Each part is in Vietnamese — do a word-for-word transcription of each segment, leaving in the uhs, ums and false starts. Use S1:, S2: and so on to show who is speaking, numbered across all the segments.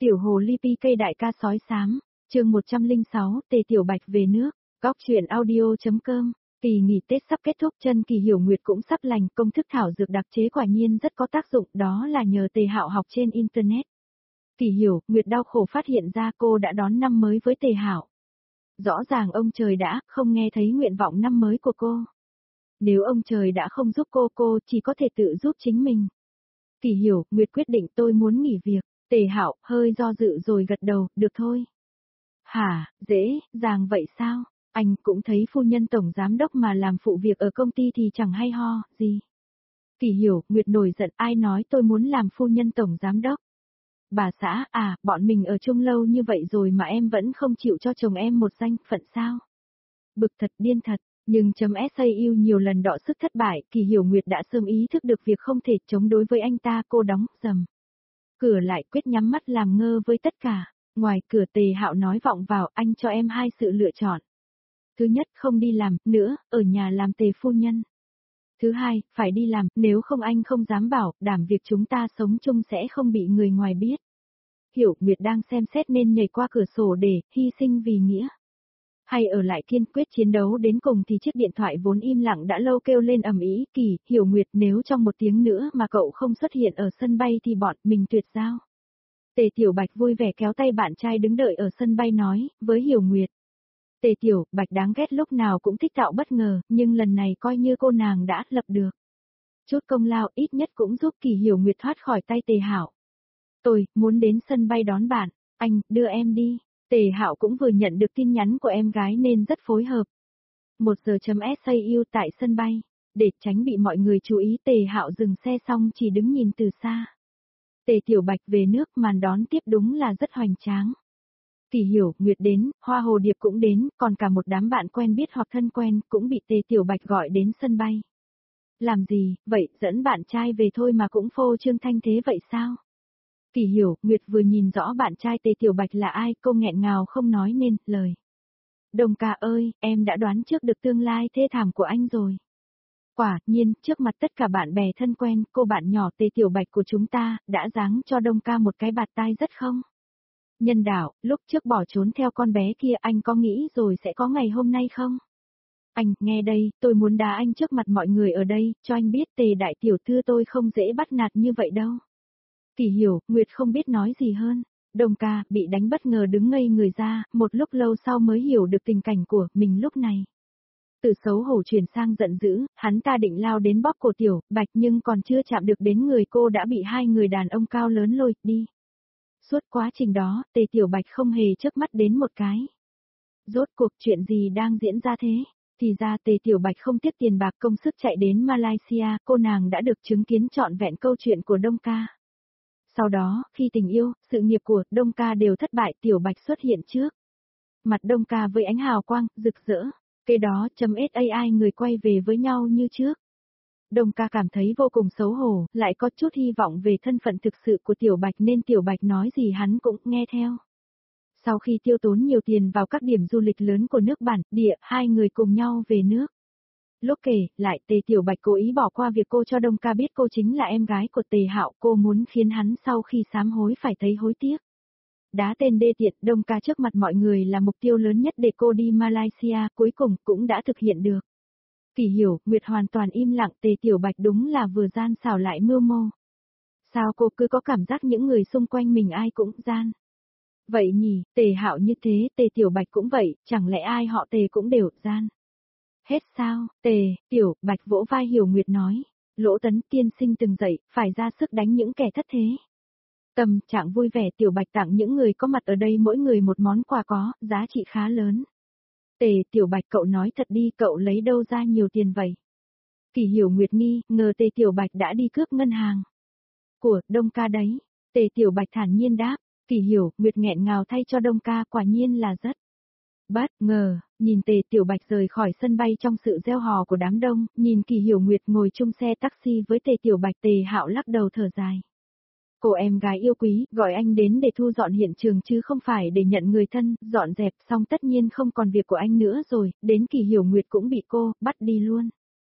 S1: Tiểu hồ ly pi cây đại ca sói xám, chương một trăm lẻ sáu, Tề Tiểu Bạch về nước, góc truyện audio chấm com. Kỳ nghỉ Tết sắp kết thúc, chân Kỳ Hiểu Nguyệt cũng sắp lành, công thức thảo dược đặc chế quả nhiên rất có tác dụng, đó là nhờ Tề Hạo học trên internet. Kỳ Hiểu Nguyệt đau khổ phát hiện ra cô đã đón năm mới với Tề Hạo. Rõ ràng ông trời đã không nghe thấy nguyện vọng năm mới của cô. Nếu ông trời đã không giúp cô, cô chỉ có thể tự giúp chính mình. Kỳ Hiểu Nguyệt quyết định tôi muốn nghỉ việc. Tề Hạo hơi do dự rồi gật đầu, được thôi. Hả, dễ dàng vậy sao? Anh cũng thấy phu nhân tổng giám đốc mà làm phụ việc ở công ty thì chẳng hay ho gì. Kỳ Hiểu Nguyệt nổi giận, ai nói tôi muốn làm phu nhân tổng giám đốc? Bà xã, à, bọn mình ở chung lâu như vậy rồi mà em vẫn không chịu cho chồng em một danh phận sao? Bực thật, điên thật. Nhưng chấm ét a u nhiều lần đọ sức thất bại, Kỳ Hiểu Nguyệt đã sớm ý thức được việc không thể chống đối với anh ta, cô đóng rầm cửa lại, quyết nhắm mắt làm ngơ với tất cả. Ngoài cửa Tề Hạo nói vọng vào, anh cho em hai sự lựa chọn. Thứ nhất, không đi làm nữa, ở nhà làm Tề phu nhân. Thứ hai, phải đi làm, nếu không anh không dám bảo, đảm việc chúng ta sống chung sẽ không bị người ngoài biết. Hiểu Nguyệt đang xem xét nên nhảy qua cửa sổ để hy sinh vì nghĩa, hay ở lại kiên quyết chiến đấu đến cùng, thì chiếc điện thoại vốn im lặng đã lâu kêu lên ầm ĩ. Kỳ Hiểu Nguyệt, nếu trong một tiếng nữa mà cậu không xuất hiện ở sân bay thì bọn mình tuyệt giao. Tề Tiểu Bạch vui vẻ kéo tay bạn trai đứng đợi ở sân bay nói với Hiểu Nguyệt. Tề Tiểu Bạch đáng ghét, lúc nào cũng thích tạo bất ngờ, nhưng lần này coi như cô nàng đã lập được chút công lao, ít nhất cũng giúp Kỳ Hiểu Nguyệt thoát khỏi tay Tề Hạo. Tôi muốn đến sân bay đón bạn, anh đưa em đi. Tề Hạo cũng vừa nhận được tin nhắn của em gái nên rất phối hợp. Một giờ chấm ét a u tại sân bay. Để tránh bị mọi người chú ý, Tề Hạo dừng xe xong chỉ đứng nhìn từ xa. Tề Tiểu Bạch về nước, màn đón tiếp đúng là rất hoành tráng. Kỳ Hiểu Nguyệt đến, Hoa Hồ Điệp cũng đến, còn cả một đám bạn quen biết hoặc thân quen cũng bị Tề Tiểu Bạch gọi đến sân bay. Làm gì, vậy, dẫn bạn trai về thôi mà cũng phô trương thanh thế vậy sao? Kỳ Hiểu Nguyệt vừa nhìn rõ bạn trai Tề Tiểu Bạch là ai, cô nghẹn ngào không nói nên lời. Đồng ca ơi, em đã đoán trước được tương lai thê thảm của anh rồi. Quả nhiên, trước mặt tất cả bạn bè thân quen, cô bạn nhỏ Tề Tiểu Bạch của chúng ta đã giáng cho Đông ca một cái bạt tai rất không? Nhân đạo, lúc trước bỏ trốn theo con bé kia, anh có nghĩ rồi sẽ có ngày hôm nay không? Anh, nghe đây, tôi muốn đá anh trước mặt mọi người ở đây, cho anh biết Tề đại tiểu thư tôi không dễ bắt nạt như vậy đâu. Kỳ Hiểu Nguyệt không biết nói gì hơn. Đồng ca bị đánh bất ngờ đứng ngây người ra, một lúc lâu sau mới hiểu được tình cảnh của mình lúc này. Từ xấu hổ chuyển sang giận dữ, hắn ta định lao đến bóp cổ Tiểu Bạch nhưng còn chưa chạm được đến người cô đã bị hai người đàn ông cao lớn lôi đi. Suốt quá trình đó, Tề Tiểu Bạch không hề chớp mắt đến một cái. Rốt cuộc chuyện gì đang diễn ra thế? Thì ra Tề Tiểu Bạch không tiếc tiền bạc công sức chạy đến Malaysia, cô nàng đã được chứng kiến trọn vẹn câu chuyện của Đông ca. Sau đó, khi tình yêu, sự nghiệp của Đông ca đều thất bại, Tiểu Bạch xuất hiện trước. Mặt Đông ca với ánh hào quang, rực rỡ. Kế đó, chấm ét a i người quay về với nhau như trước. Đông ca cảm thấy vô cùng xấu hổ, lại có chút hy vọng về thân phận thực sự của Tiểu Bạch nên Tiểu Bạch nói gì hắn cũng nghe theo. Sau khi tiêu tốn nhiều tiền vào các điểm du lịch lớn của nước bản địa, hai người cùng nhau về nước. Lúc kể lại, Tề Tiểu Bạch cố ý bỏ qua việc cô cho Đông ca biết cô chính là em gái của Tề Hạo, cô muốn khiến hắn sau khi sám hối phải thấy hối tiếc. Đá tên đê tiện, Đông ca trước mặt mọi người là mục tiêu lớn nhất để cô đi Malaysia, cuối cùng cũng đã thực hiện được. Kỳ Hiểu Nguyệt hoàn toàn im lặng, Tề Tiểu Bạch đúng là vừa gian xảo lại mưu mô. Sao cô cứ có cảm giác những người xung quanh mình ai cũng gian? Vậy nhỉ, Tề Hạo như thế, Tề Tiểu Bạch cũng vậy, chẳng lẽ ai họ Tề cũng đều gian? Hết sao? Tề Tiểu Bạch vỗ vai Hiểu Nguyệt nói. Lỗ Tấn tiên sinh từng dạy, phải ra sức đánh những kẻ thất thế. Tâm trạng vui vẻ, Tiểu Bạch tặng những người có mặt ở đây mỗi người một món quà có giá trị khá lớn. Tề Tiểu Bạch, cậu nói thật đi, cậu lấy đâu ra nhiều tiền vậy? Kỳ Hiểu Nguyệt nghi ngờ Tề Tiểu Bạch đã đi cướp ngân hàng của Đông ca đấy. Tề Tiểu Bạch thản nhiên đáp. Kỳ Hiểu Nguyệt nghẹn ngào thay cho Đông ca, quả nhiên là rất bất ngờ. Nhìn Tề Tiểu Bạch rời khỏi sân bay trong sự reo hò của đám đông, nhìn Kỳ Hiểu Nguyệt ngồi chung xe taxi với Tề Tiểu Bạch, Tề Hạo lắc đầu thở dài. Cô em gái yêu quý, gọi anh đến để thu dọn hiện trường chứ không phải để nhận người thân, dọn dẹp xong tất nhiên không còn việc của anh nữa rồi, đến Kỳ Hiểu Nguyệt cũng bị cô bắt đi luôn.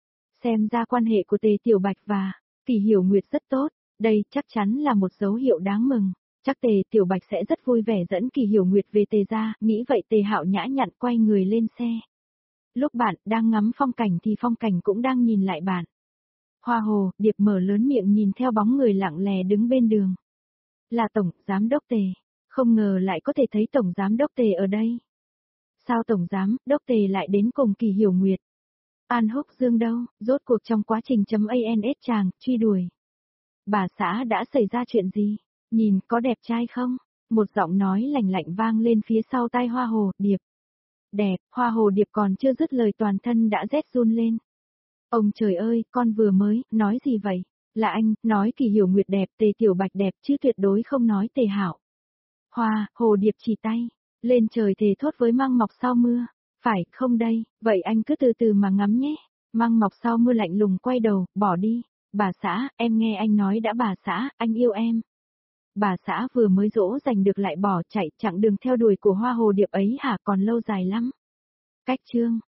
S1: Xem ra quan hệ của Tề Tiểu Bạch và Kỳ Hiểu Nguyệt rất tốt, đây chắc chắn là một dấu hiệu đáng mừng. Chắc Tề Tiểu Bạch sẽ rất vui vẻ dẫn Kỳ Hiểu Nguyệt về Tề gia, nghĩ vậy Tề Hạo nhã nhặn quay người lên xe. Lúc bạn đang ngắm phong cảnh thì phong cảnh cũng đang nhìn lại bạn. Hoa Hồ, Điệp mở lớn miệng nhìn theo bóng người lặng lè đứng bên đường. Là Tổng Giám Đốc Tề, không ngờ lại có thể thấy Tổng Giám Đốc Tề ở đây. Sao Tổng Giám Đốc Tề lại đến cùng Kỳ Hiểu Nguyệt? An Húc Dương đâu, rốt cuộc trong quá trình chấm ans chàng, truy đuổi. Bà xã đã xảy ra chuyện gì? Nhìn có đẹp trai không? Một giọng nói lạnh lạnh vang lên phía sau tai Hoa Hồ, Điệp. Đẹp, Hoa Hồ Điệp còn chưa dứt lời toàn thân đã rét run lên. Ông trời ơi, con vừa mới, nói gì vậy? Là anh, nói Kỳ Hiểu Nguyệt đẹp, Tề Tiểu Bạch đẹp, chứ tuyệt đối không nói Tề Hạo. Hoa, Hồ Điệp chỉ tay, lên trời thề thốt với Măng Mọc Sau Mưa. Phải, không đây, vậy anh cứ từ từ mà ngắm nhé. Măng Mọc Sau Mưa lạnh lùng quay đầu, bỏ đi. Bà xã, em nghe anh nói đã bà xã, anh yêu em. Bà xã vừa mới dỗ dành được lại bỏ chạy, chặng đường theo đuổi của Hoa Hồ Điệp ấy hả, còn lâu dài lắm. Cách chương